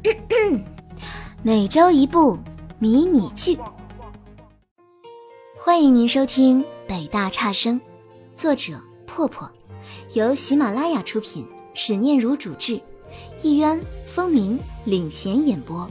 每周一部迷你剧，欢迎您收听北大差生，作者破破，由喜马拉雅出品，史念如主制，一渊、风鸣领衔演播。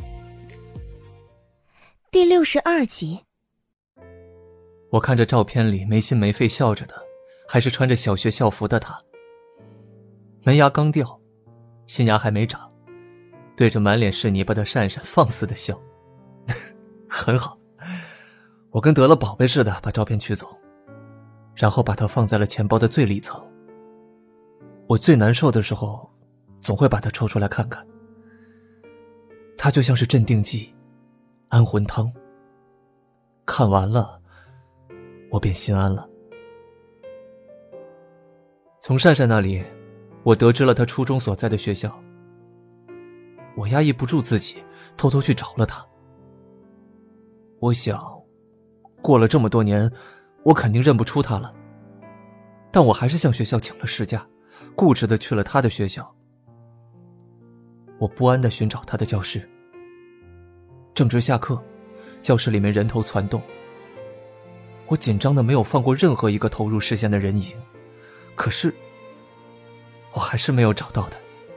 第62集。 我看着照片里没心没肺笑着的，还是穿着小学校服的他，门牙刚掉，新牙还没长，对着满脸是泥巴的善善放肆的笑。很好，我跟得了宝贝似的把照片取走，然后把它放在了钱包的最里层。我最难受的时候总会把它抽出来看看，它就像是镇定剂、安魂汤，看完了我便心安了。从善善那里我得知了他初中所在的学校，我压抑不住自己偷偷去找了他。我想过了这么多年我肯定认不出他了，但我还是向学校请了事假，固执地去了他的学校。我不安地寻找他的教室，正值下课，教室里面人头攒动，我紧张的没有放过任何一个投入视线的人影，可是我还是没有找到他。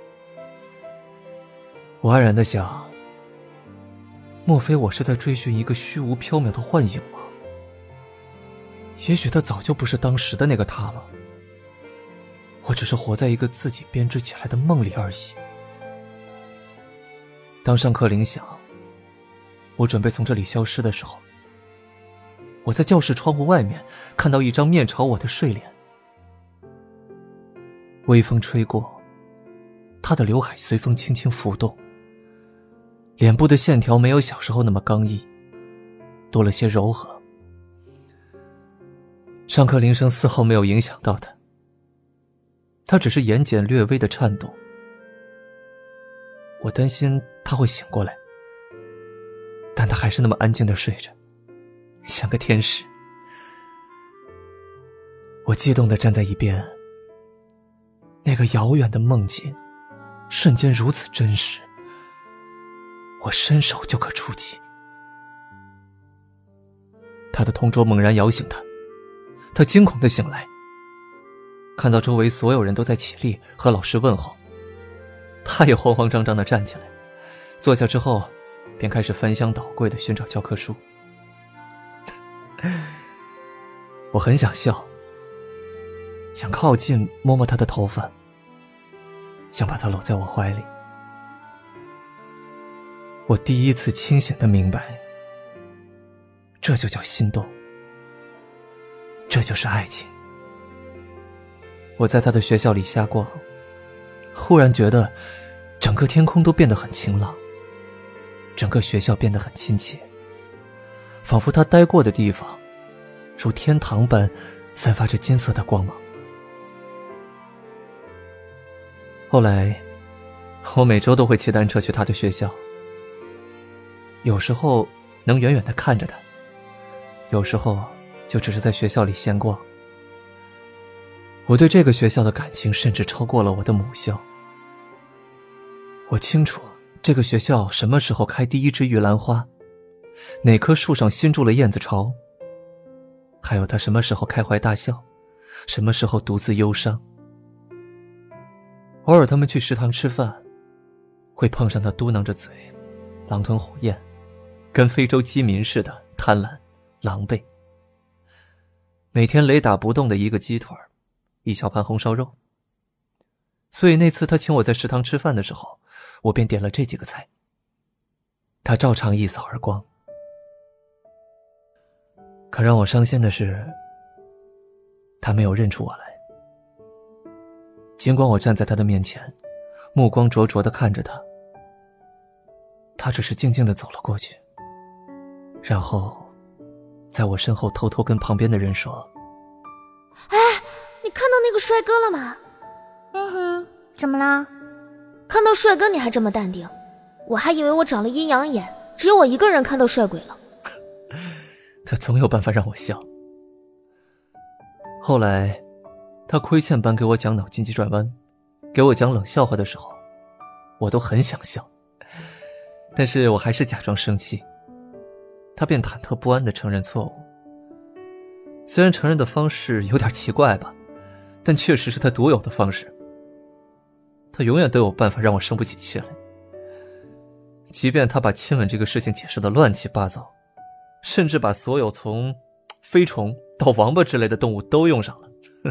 我黯然地想，莫非我是在追寻一个虚无缥缈的幻影吗？也许他早就不是当时的那个他了，我只是活在一个自己编织起来的梦里而已。当上课铃响，我准备从这里消失的时候，我在教室窗户外面看到一张面朝我的睡脸。微风吹过，他的刘海随风轻轻浮动，脸部的线条没有小时候那么刚毅，多了些柔和。上课铃声丝毫没有影响到他，他只是眼睑略微的颤动。我担心他会醒过来，但他还是那么安静地睡着，像个天使。我激动地站在一边，那个遥远的梦境瞬间如此真实，我伸手就可触及。他的同桌猛然摇醒他，他惊恐地醒来，看到周围所有人都在起立和老师问候，他也慌慌张张地站起来，坐下之后便开始翻箱倒柜地寻找教科书。我很想笑，想靠近摸摸他的头发，想把他搂在我怀里。我第一次清醒地明白，这就叫心动，这就是爱情。我在他的学校里瞎逛，忽然觉得整个天空都变得很晴朗，整个学校变得很亲切，仿佛他待过的地方如天堂般散发着金色的光芒。后来我每周都会骑单车去他的学校，有时候能远远地看着他，有时候就只是在学校里闲逛。我对这个学校的感情甚至超过了我的母校。我清楚这个学校什么时候开第一支玉兰花，哪棵树上新筑了燕子巢，还有他什么时候开怀大笑，什么时候独自忧伤。偶尔他们去食堂吃饭，会碰上他嘟囔着嘴，狼吞虎咽，跟非洲饥民似的贪婪狼狈。每天雷打不动的一个鸡腿，一小盘红烧肉。所以那次他请我在食堂吃饭的时候，我便点了这几个菜，他照常一扫而光。可让我伤心的是，他没有认出我来。尽管我站在他的面前，目光灼灼地看着他，他只是静静地走了过去，然后在我身后偷偷跟旁边的人说： 哎，你看到那个帅哥了吗？ 怎么了？ 看到帅哥你还这么淡定，我还以为我长了阴阳眼，只有我一个人看到帅鬼了。 他总有办法让我笑。后来他亏欠般给我讲脑筋急转弯，给我讲冷笑话的时候，我都很想笑， 但是我还是假装生气，他便忐忑不安地承认错误。虽然承认的方式有点奇怪吧，但确实是他独有的方式。他永远都有办法让我生不起气来，即便他把亲吻这个事情解释得乱七八糟，甚至把所有从飞虫到王八之类的动物都用上了。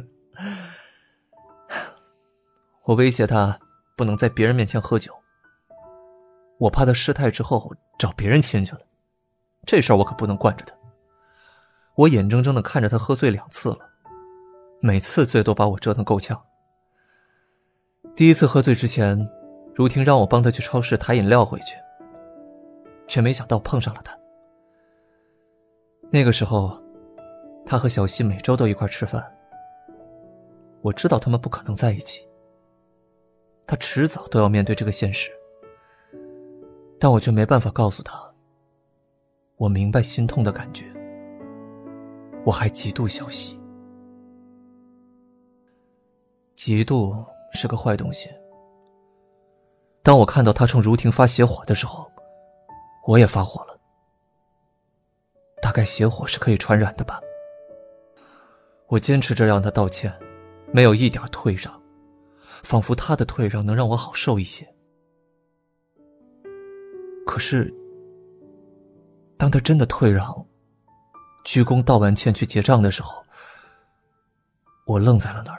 我威胁他不能在别人面前喝酒，我怕他失态之后找别人亲去了，这事儿我可不能惯着他。我眼睁睁地看着他喝醉2次了，每次醉都把我折腾够呛。第一次喝醉之前，如婷让我帮他去超市抬饮料回去，却没想到碰上了他。那个时候他和小西每周都一块吃饭，我知道他们不可能在一起，他迟早都要面对这个现实，但我却没办法告诉他，我明白心痛的感觉，我还嫉妒小西。嫉妒是个坏东西，当我看到他冲如婷发邪火的时候，我也发火了。大概邪火是可以传染的吧。我坚持着让他道歉，没有一点退让，仿佛他的退让能让我好受一些。可是当他真的退让，鞠躬道完歉去结账的时候，我愣在了那儿。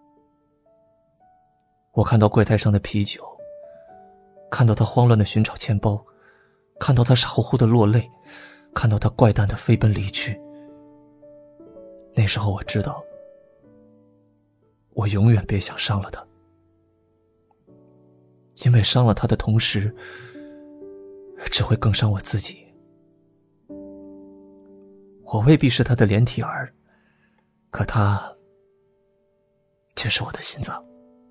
我看到柜台上的啤酒，看到他慌乱地寻找钱包，看到他傻乎乎地落泪，看到他怪诞地飞奔离去。那时候我知道，我永远别想伤了他，因为伤了他的同时，只会更伤我自己。我未必是他的连体儿，可他却是我的心脏。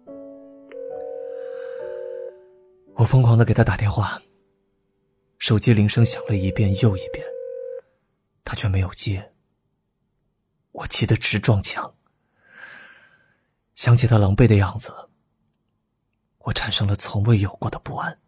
我疯狂地给他打电话，手机铃声响了一遍又一遍，他却没有接。我气得直撞墙，想起他狼狈的样子，我产生了从未有过的不安。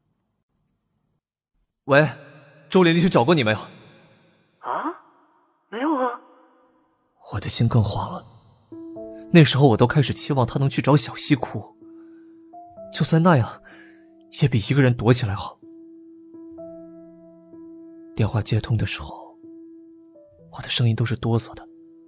喂，周琳琳去找过你没有？ 啊？没有啊。 我的心更慌了，那时候我都开始期望他能去找小西哭，就算那样也比一个人躲起来好。电话接通的时候，我的声音都是哆嗦的。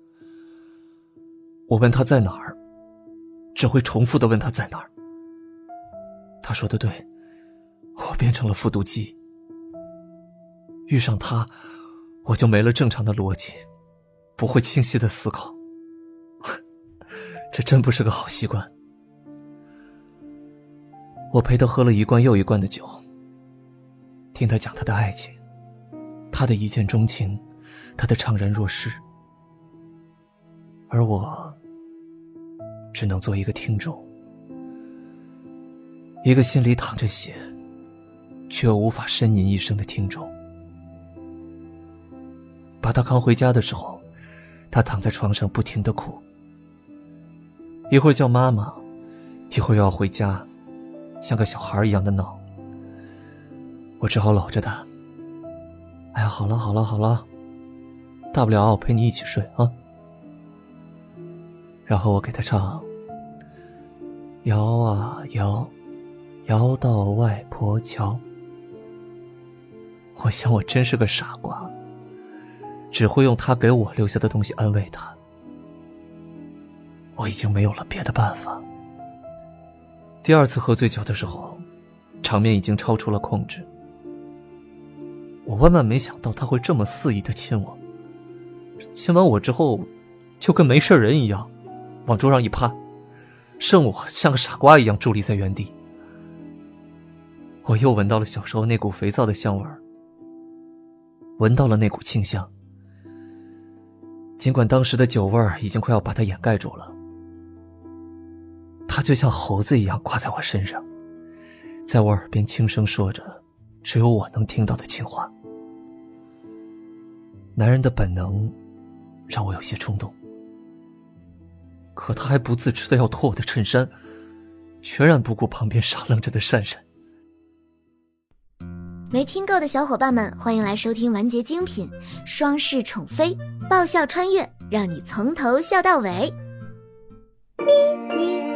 我问他在哪儿，只会重复地问他在哪儿。他说的对，我变成了复读机。遇上他，我就没了正常的逻辑，不会清晰的思考。这真不是个好习惯。我陪他喝了一罐又一罐的酒，听他讲他的爱情，他的一见钟情，他的怅然若失，而我只能做一个听众，一个心里淌着血却又无法呻吟一声的听众。把他扛回家的时候，他躺在床上不停地哭，一会儿叫妈妈，一会儿又要回家，像个小孩一样的闹。我只好搂着他，哎呀，好了好了好了，大不了我陪你一起睡啊。然后我给他唱，摇啊摇，摇到外婆桥。我想我真是个傻瓜，只会用他给我留下的东西安慰他。我已经没有了别的办法。第二次喝醉酒的时候，场面已经超出了控制。我万万没想到他会这么肆意地亲我，亲完我之后就跟没事人一样往桌上一趴，剩我像个傻瓜一样伫立在原地。我又闻到了小时候那股肥皂的香味儿，闻到了那股清香。尽管当时的酒味儿已经快要把它掩盖住了，他就像猴子一样挂在我身上，在我耳边轻声说着只有我能听到的情话。男人的本能让我有些冲动，可他还不自知的要脱我的衬衫，全然不顾旁边傻愣着的珊珊。 没听够的小伙伴们，欢迎来收听完结精品《双世宠妃》，爆笑穿越，让你从头笑到尾。咪咪